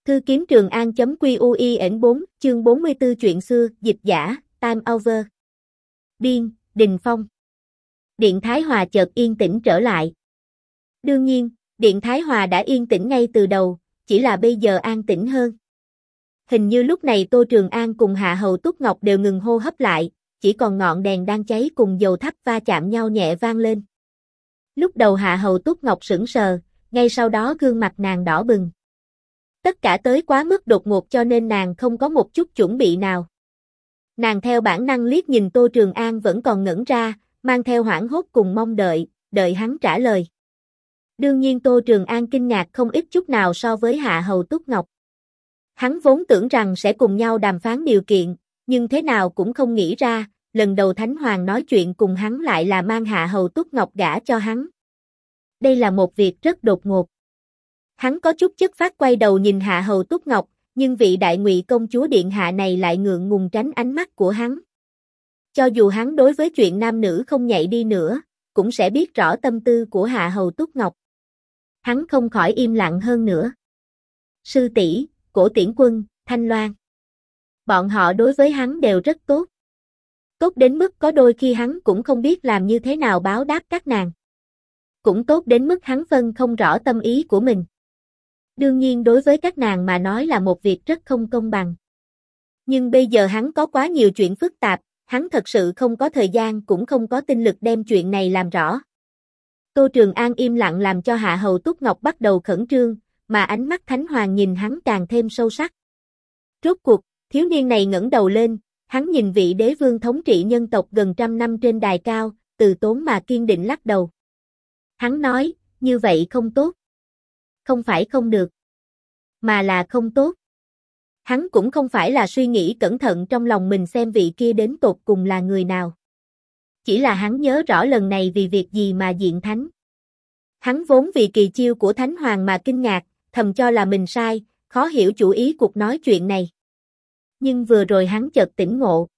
Cư kiếm Trường An.QUIN 4, chương 44 chuyện xưa, dịch giả, time over. Biên, Đình Phong. Điện Thái Hòa chợt yên tĩnh trở lại. Đương nhiên, Điện Thái Hòa đã yên tĩnh ngay từ đầu, chỉ là bây giờ an tĩnh hơn. Hình như lúc này Tô Trường An cùng Hạ Hầu Túc Ngọc đều ngừng hô hấp lại, chỉ còn ngọn đèn đang cháy cùng dầu thắp va chạm nhau nhẹ vang lên. Lúc đầu Hạ Hầu Túc Ngọc sững sờ, ngay sau đó gương mặt nàng đỏ bừng. Tất cả tới quá mức đột ngột cho nên nàng không có một chút chuẩn bị nào. Nàng theo bản năng liếc nhìn Tô Trường An vẫn còn ngẩn ra, mang theo hoảng hốt cùng mong đợi hắn trả lời. Đương nhiên Tô Trường An kinh ngạc không ít chút nào so với Hạ Hầu Túc Ngọc. Hắn vốn tưởng rằng sẽ cùng nhau đàm phán điều kiện, nhưng thế nào cũng không nghĩ ra, lần đầu Thánh Hoàng nói chuyện cùng hắn lại là mang Hạ Hầu Túc Ngọc gả cho hắn. Đây là một việc rất đột ngột. Hắn có chút chất phát quay đầu nhìn Hạ Hầu Túc Ngọc, nhưng vị đại ngụy công chúa điện hạ này lại ngượng ngùng tránh ánh mắt của hắn. Cho dù hắn đối với chuyện nam nữ không nhạy đi nữa, cũng sẽ biết rõ tâm tư của Hạ Hầu Túc Ngọc. Hắn không khỏi im lặng hơn nữa. Sư tỷ, Cổ Tiễn Quân, Thanh Loan. Bọn họ đối với hắn đều rất tốt. Tốt đến mức có đôi khi hắn cũng không biết làm như thế nào báo đáp các nàng. Cũng tốt đến mức hắn phân không rõ tâm ý của mình. Đương nhiên đối với các nàng mà nói là một việc rất không công bằng. Nhưng bây giờ hắn có quá nhiều chuyện phức tạp, hắn thật sự không có thời gian cũng không có tinh lực đem chuyện này làm rõ. Tô Trường An im lặng làm cho Hạ Hầu Túc Ngọc bắt đầu khẩn trương, mà ánh mắt Thánh Hoàng nhìn hắn càng thêm sâu sắc. Rốt cuộc, thiếu niên này ngẩng đầu lên, hắn nhìn vị đế vương thống trị nhân tộc gần trăm năm trên đài cao, từ tốn mà kiên định lắc đầu. Hắn nói, như vậy không tốt. Không phải không được, mà là không tốt. Hắn cũng không phải là suy nghĩ cẩn thận trong lòng mình xem vị kia đến tột cùng là người nào. Chỉ là hắn nhớ rõ lần này vì việc gì mà diện thánh. Hắn vốn vì kỳ chiêu của Thánh Hoàng mà kinh ngạc, thầm cho là mình sai, khó hiểu chủ ý cuộc nói chuyện này. Nhưng vừa rồi hắn chợt tỉnh ngộ.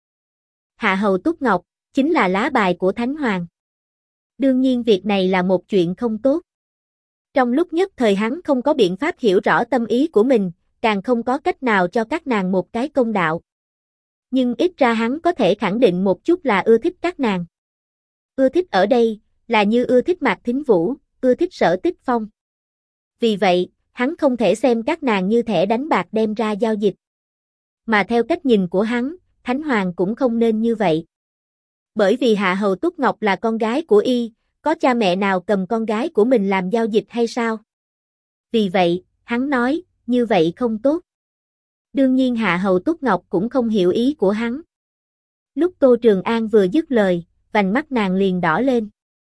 Hạ Hầu Túc Ngọc, chính là lá bài của Thánh Hoàng. Đương nhiên việc này là một chuyện không tốt. Trong lúc nhất thời hắn không có biện pháp hiểu rõ tâm ý của mình, càng không có cách nào cho các nàng một cái công đạo. Nhưng ít ra hắn có thể khẳng định một chút là ưa thích các nàng. Ưa thích ở đây, là như ưa thích Mạc Thính Vũ, ưa thích Sở Tích Phong. Vì vậy, hắn không thể xem các nàng như thẻ đánh bạc đem ra giao dịch. Mà theo cách nhìn của hắn, Thánh Hoàng cũng không nên như vậy. Bởi vì Hạ Hầu Túc Ngọc là con gái của y, có cha mẹ nào cầm con gái của mình làm giao dịch hay sao? Vì vậy, hắn nói, như vậy không tốt. Đương nhiên Hạ Hầu Túc Ngọc cũng không hiểu ý của hắn. Lúc Tô Trường An vừa dứt lời, vành mắt nàng liền đỏ lên.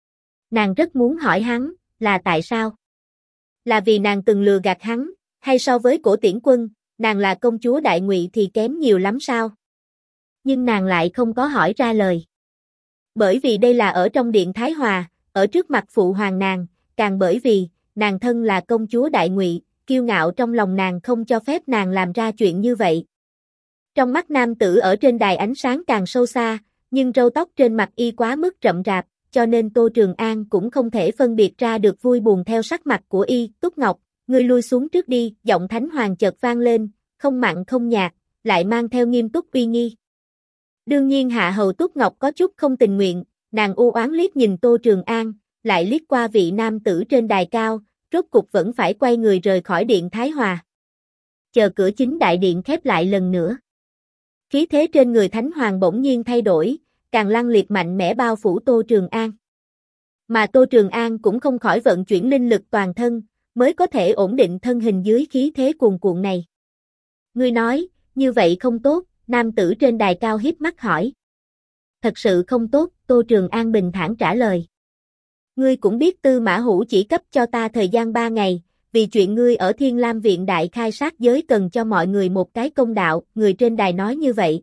Nàng rất muốn hỏi hắn, là tại sao? Là vì nàng từng lừa gạt hắn, hay so với Cổ Tiễn Quân, nàng là công chúa đại ngụy thì kém nhiều lắm sao? Nhưng nàng lại không có hỏi ra lời. Bởi vì đây là ở trong điện Thái Hòa, ở trước mặt phụ hoàng nàng, càng bởi vì, nàng thân là công chúa đại ngụy, kiêu ngạo trong lòng nàng không cho phép nàng làm ra chuyện như vậy. Trong mắt nam tử ở trên đài ánh sáng càng sâu xa, nhưng râu tóc trên mặt y quá mức rậm rạp, cho nên Tô Trường An cũng không thể phân biệt ra được vui buồn theo sắc mặt của y. Túc Ngọc, ngươi lui xuống trước đi, giọng Thánh Hoàng chợt vang lên, không mặn không nhạt, lại mang theo nghiêm túc uy nghi. Đương nhiên Hạ Hầu Túc Ngọc có chút không tình nguyện, nàng u oán liếc nhìn Tô Trường An, lại liếc qua vị nam tử trên đài cao, rốt cục vẫn phải quay người rời khỏi điện Thái Hòa. Chờ cửa chính đại điện khép lại lần nữa. Khí thế trên người Thánh Hoàng bỗng nhiên thay đổi, càng lăng liệt mạnh mẽ bao phủ Tô Trường An. Mà Tô Trường An cũng không khỏi vận chuyển linh lực toàn thân, mới có thể ổn định thân hình dưới khí thế cuồn cuộn này. Ngươi nói, như vậy không tốt, nam tử trên đài cao híp mắt hỏi. Thật sự không tốt, Tô Trường An bình thản trả lời. Ngươi cũng biết Tư Mã Hữu chỉ cấp cho ta thời gian 3 ngày, vì chuyện ngươi ở Thiên Lam Viện đại khai sát giới cần cho mọi người một cái công đạo, người trên đài nói như vậy.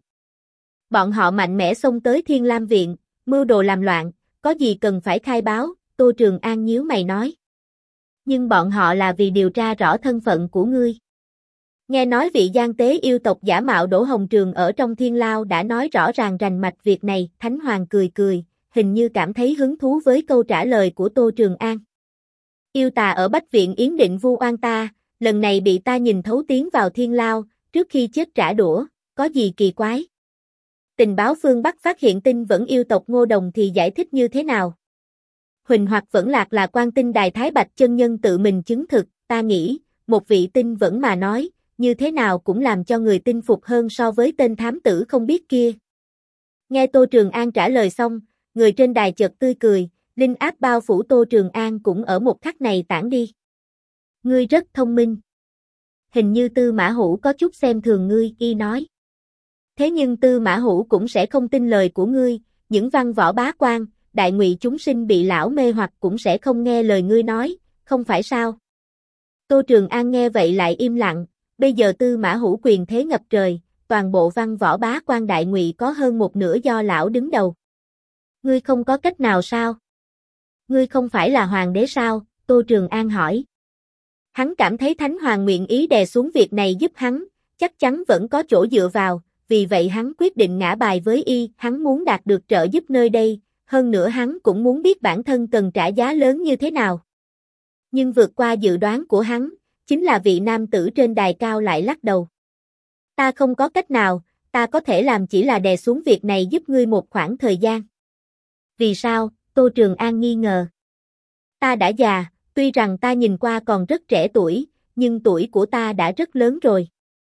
Bọn họ mạnh mẽ xông tới Thiên Lam Viện, mưu đồ làm loạn, có gì cần phải khai báo, Tô Trường An nhíu mày nói. Nhưng bọn họ là vì điều tra rõ thân phận của ngươi. Nghe nói vị gian tế yêu tộc giả mạo Đỗ Hồng Trường ở trong Thiên Lao đã nói rõ ràng rành mạch việc này, Thánh Hoàng cười cười, hình như cảm thấy hứng thú với câu trả lời của Tô Trường An. Yêu tà ở Bách Viện yến định vu oan ta, lần này bị ta nhìn thấu tiến vào thiên lao, trước khi chết trả đũa, có gì kỳ quái? Tình báo phương Bắc phát hiện tinh vẫn yêu tộc Ngô Đồng thì giải thích như thế nào? Huỳnh hoặc vẫn lạc là quan tinh đài Thái Bạch chân nhân tự mình chứng thực, ta nghĩ, một vị tinh vẫn mà nói, như thế nào cũng làm cho người tin phục hơn so với tên thám tử không biết kia. Nghe Tô Trường An trả lời xong, người trên đài chợt tươi cười, linh áp bao phủ Tô Trường An cũng ở một khắc này tản đi. Ngươi rất thông minh. Hình như Tư Mã Hữu có chút xem thường ngươi, y nói. Thế nhưng Tư Mã Hữu cũng sẽ không tin lời của ngươi, những văn võ bá quan, đại ngụy chúng sinh bị lão mê hoặc cũng sẽ không nghe lời ngươi nói, không phải sao? Tô Trường An nghe vậy lại im lặng, bây giờ Tư Mã Hữu quyền thế ngập trời, toàn bộ văn võ bá quan đại ngụy có hơn một nửa do lão đứng đầu. Ngươi không có cách nào sao? Ngươi không phải là hoàng đế sao? Tô Trường An hỏi. Hắn cảm thấy Thánh Hoàng nguyện ý đè xuống việc này giúp hắn, chắc chắn vẫn có chỗ dựa vào, vì vậy hắn quyết định ngả bài với y, hắn muốn đạt được trợ giúp nơi đây, hơn nữa hắn cũng muốn biết bản thân cần trả giá lớn như thế nào. Nhưng vượt qua dự đoán của hắn, chính là vị nam tử trên đài cao lại lắc đầu. Ta không có cách nào, ta có thể làm chỉ là đè xuống việc này giúp ngươi một khoảng thời gian. Vì sao? Tô Trường An nghi ngờ. Ta đã già, tuy rằng ta nhìn qua còn rất trẻ tuổi, nhưng tuổi của ta đã rất lớn rồi.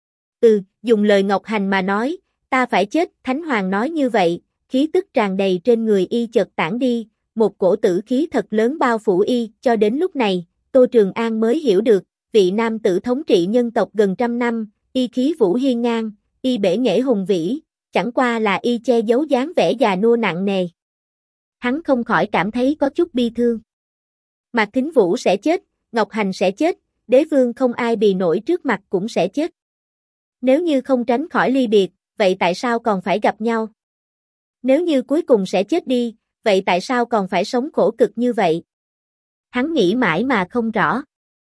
Dùng lời Ngọc Hành mà nói, ta phải chết, Thánh Hoàng nói như vậy, khí tức tràn đầy trên người y chợt tản đi, một cổ tử khí thật lớn bao phủ y, cho đến lúc này, Tô Trường An mới hiểu được, vị nam tử thống trị nhân tộc gần trăm năm, y khí vũ hiên ngang, y bể nghệ hùng vĩ, chẳng qua là y che giấu dáng vẻ già nua nặng nề. Hắn không khỏi cảm thấy có chút bi thương. Mạc Thính Vũ sẽ chết, Ngọc Hành sẽ chết, đế vương không ai bì nổi trước mặt cũng sẽ chết. Nếu như không tránh khỏi ly biệt, vậy tại sao còn phải gặp nhau? Nếu như cuối cùng sẽ chết đi, vậy tại sao còn phải sống khổ cực như vậy? Hắn nghĩ mãi mà không rõ.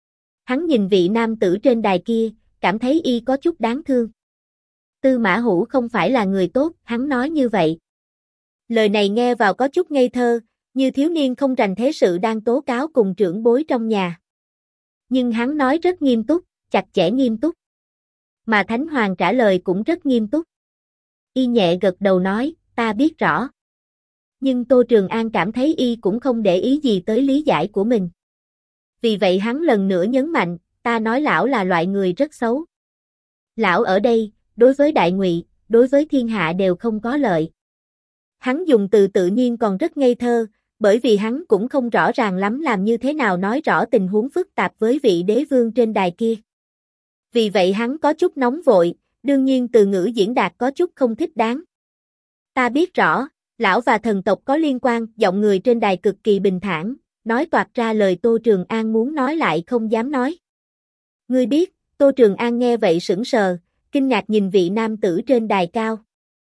Hắn nhìn vị nam tử trên đài kia, cảm thấy y có chút đáng thương. Tư Mã Hữu không phải là người tốt, hắn nói như vậy. Lời này nghe vào có chút ngây thơ, như thiếu niên không rành thế sự đang tố cáo cùng trưởng bối trong nhà. Nhưng hắn nói rất nghiêm túc, chặt chẽ nghiêm túc. Mà Thánh Hoàng trả lời cũng rất nghiêm túc. Y nhẹ gật đầu nói, ta biết rõ. Nhưng Tô Trường An cảm thấy y cũng không để ý gì tới lý giải của mình. Vì vậy hắn lần nữa nhấn mạnh, ta nói lão là loại người rất xấu. Lão ở đây, đối với đại ngụy, đối với thiên hạ đều không có lợi. Hắn dùng từ tự nhiên còn rất ngây thơ, bởi vì hắn cũng không rõ ràng lắm làm như thế nào nói rõ tình huống phức tạp với vị đế vương trên đài kia. Vì vậy hắn có chút nóng vội, đương nhiên từ ngữ diễn đạt có chút không thích đáng. Ta biết rõ, lão và thần tộc có liên quan, giọng người trên đài cực kỳ bình thản, nói toạc ra lời Tô Trường An muốn nói lại không dám nói. Ngươi biết, Tô Trường An nghe vậy sững sờ, kinh ngạc nhìn vị nam tử trên đài cao.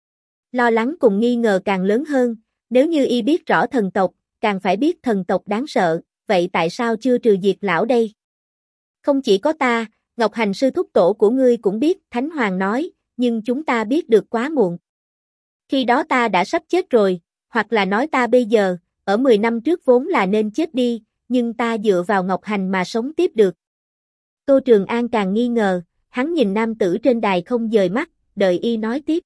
Lo lắng cùng nghi ngờ càng lớn hơn, nếu như y biết rõ thần tộc, càng phải biết thần tộc đáng sợ, vậy tại sao chưa trừ diệt lão đây? Không chỉ có ta, Ngọc Hành sư thúc tổ của ngươi cũng biết, Thánh Hoàng nói, nhưng chúng ta biết được quá muộn. Khi đó ta đã sắp chết rồi, hoặc là nói ta bây giờ, ở 10 năm trước vốn là nên chết đi, nhưng ta dựa vào Ngọc Hành mà sống tiếp được. Tô Trường An càng nghi ngờ, hắn nhìn nam tử trên đài không dời mắt, đợi y nói tiếp.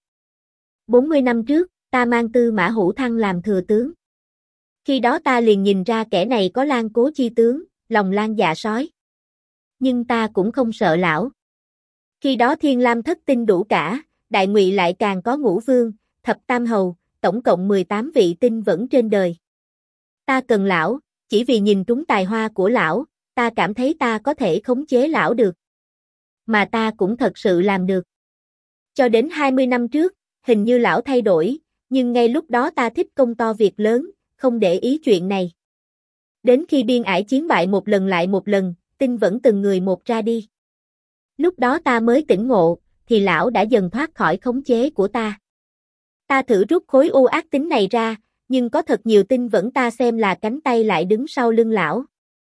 40 năm trước, ta mang Tư Mã Hữu Thăng làm thừa tướng. Khi đó ta liền nhìn ra kẻ này có Lan Cố chi tướng, lòng lan dạ sói. Nhưng ta cũng không sợ lão. Khi đó Thiên Lam thất tinh đủ cả, đại ngụy lại càng có Ngũ Vương, Thập Tam Hầu, tổng cộng 18 vị tinh vẫn trên đời. Ta cần lão, chỉ vì nhìn trúng tài hoa của lão, ta cảm thấy ta có thể khống chế lão được. Mà ta cũng thật sự làm được. Cho đến 20 năm trước, hình như lão thay đổi, nhưng ngay lúc đó ta thích công to việc lớn, không để ý chuyện này. Đến khi biên ải chiến bại một lần lại một lần, tinh vẫn từng người một ra đi. Lúc đó ta mới tỉnh ngộ, thì lão đã dần thoát khỏi khống chế của ta. Ta thử rút khối u ác tính này ra, nhưng có thật nhiều tinh vẫn ta xem là cánh tay lại đứng sau lưng lão.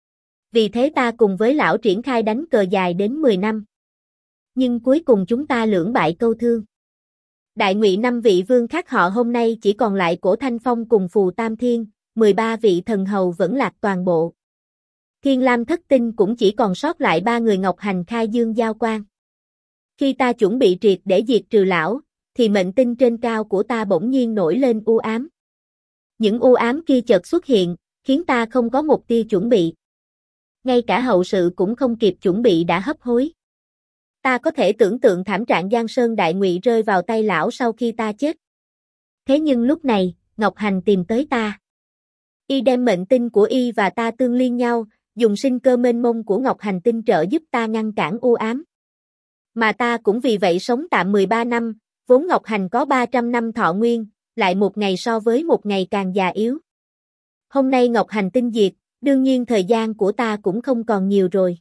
Vì thế ta cùng với lão triển khai đánh cờ dài đến 10 năm. Nhưng cuối cùng chúng ta lưỡng bại câu thương. Đại ngụy 5 vị vương khác họ hôm nay chỉ còn lại Cổ Thanh Phong cùng Phù Tam Thiên, 13 vị thần hầu vẫn lạc toàn bộ. Thiên Lam thất tinh cũng chỉ còn sót lại 3 người Ngọc Hành khai dương giao quang. Khi ta chuẩn bị triệt để diệt trừ lão, thì mệnh tinh trên cao của ta bỗng nhiên nổi lên u ám. Những u ám kia chợt xuất hiện, khiến ta không có một tia chuẩn bị. Ngay cả hậu sự cũng không kịp chuẩn bị đã hấp hối. Ta có thể tưởng tượng thảm trạng Giang Sơn Đại Ngụy rơi vào tay lão sau khi ta chết. Thế nhưng lúc này, Ngọc Hành tìm tới ta. Y đem mệnh tinh của Y và ta tương liên nhau, dùng sinh cơ mênh mông của Ngọc Hành tinh trợ giúp ta ngăn cản u ám. Mà ta cũng vì vậy sống tạm 13 năm, vốn Ngọc Hành có 300 năm thọ nguyên, lại một ngày so với một ngày càng già yếu. Hôm nay Ngọc Hành tinh diệt, đương nhiên thời gian của ta cũng không còn nhiều rồi.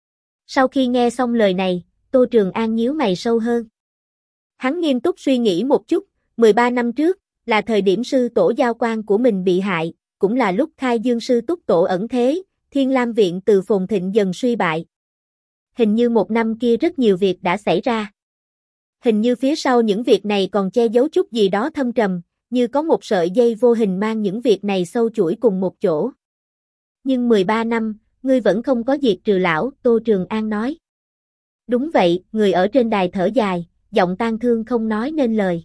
Sau khi nghe xong lời này, Tô Trường An nhíu mày sâu hơn. Hắn nghiêm túc suy nghĩ một chút, 13 năm trước, là thời điểm sư tổ giao quan của mình bị hại, cũng là lúc khai dương sư túc tổ ẩn thế, Thiên Lam Viện từ phồn thịnh dần suy bại. Hình như một năm kia rất nhiều việc đã xảy ra. Hình như phía sau những việc này còn che giấu chút gì đó thâm trầm, như có một sợi dây vô hình mang những việc này sâu chuỗi cùng một chỗ. Nhưng 13 năm, ngươi vẫn không có diệt trừ lão, Tô Trường An nói. Đúng vậy, người ở trên đài thở dài, giọng tang thương không nói nên lời.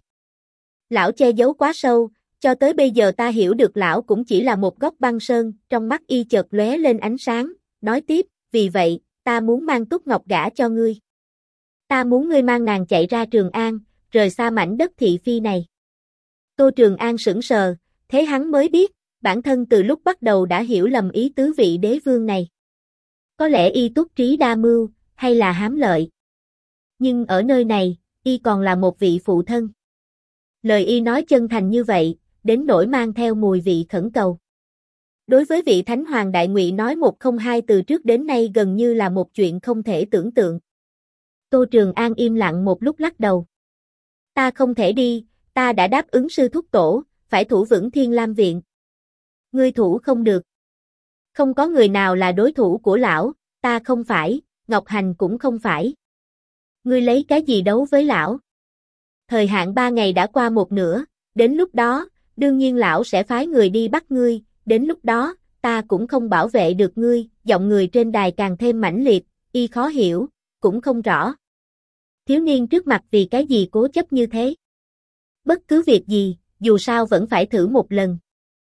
Lão che giấu quá sâu, cho tới bây giờ ta hiểu được lão cũng chỉ là một góc băng sơn, trong mắt Y chợt lóe lên ánh sáng, nói tiếp, vì vậy, ta muốn mang Túc Ngọc gả cho ngươi. Ta muốn ngươi mang nàng chạy ra Trường An, rời xa mảnh đất thị phi này. Tô Trường An sững sờ, thế hắn mới biết, bản thân từ lúc bắt đầu đã hiểu lầm ý tứ vị đế vương này. Có lẽ Y túc trí đa mưu, hay là hám lợi. Nhưng ở nơi này, Y còn là một vị phụ thân. Lời Y nói chân thành như vậy, đến nỗi mang theo mùi vị khẩn cầu. Đối với vị Thánh Hoàng Đại Ngụy nói một không hai từ trước đến nay gần như là một chuyện không thể tưởng tượng. Tô Trường An im lặng một lúc lắc đầu. Ta không thể đi, ta đã đáp ứng sư thúc tổ, phải thủ vững Thiên Lam Viện. Ngươi thủ không được. Không có người nào là đối thủ của lão, ta không phải, Ngọc Hành cũng không phải. Ngươi lấy cái gì đấu với lão? Thời hạn 3 ngày đã qua một nửa, đến lúc đó, đương nhiên lão sẽ phái người đi bắt ngươi, đến lúc đó, ta cũng không bảo vệ được ngươi, giọng người trên đài càng thêm mãnh liệt, Y khó hiểu, cũng không rõ. Thiếu niên trước mặt vì cái gì cố chấp như thế? Bất cứ việc gì, dù sao vẫn phải thử một lần.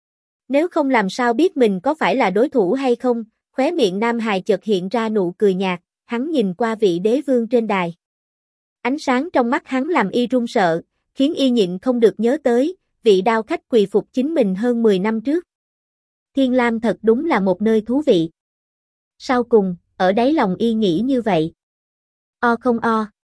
Nếu không làm sao biết mình có phải là đối thủ hay không, khóe miệng Nam Hài chợt hiện ra nụ cười nhạt, hắn nhìn qua vị đế vương trên đài. Ánh sáng trong mắt hắn làm Y run sợ, khiến Y nhịn không được nhớ tới, vị đao khách quỳ phục chính mình hơn 10 năm trước. Thiên Lam thật đúng là một nơi thú vị. Sau cùng, ở đáy lòng Y nghĩ như vậy. O không o.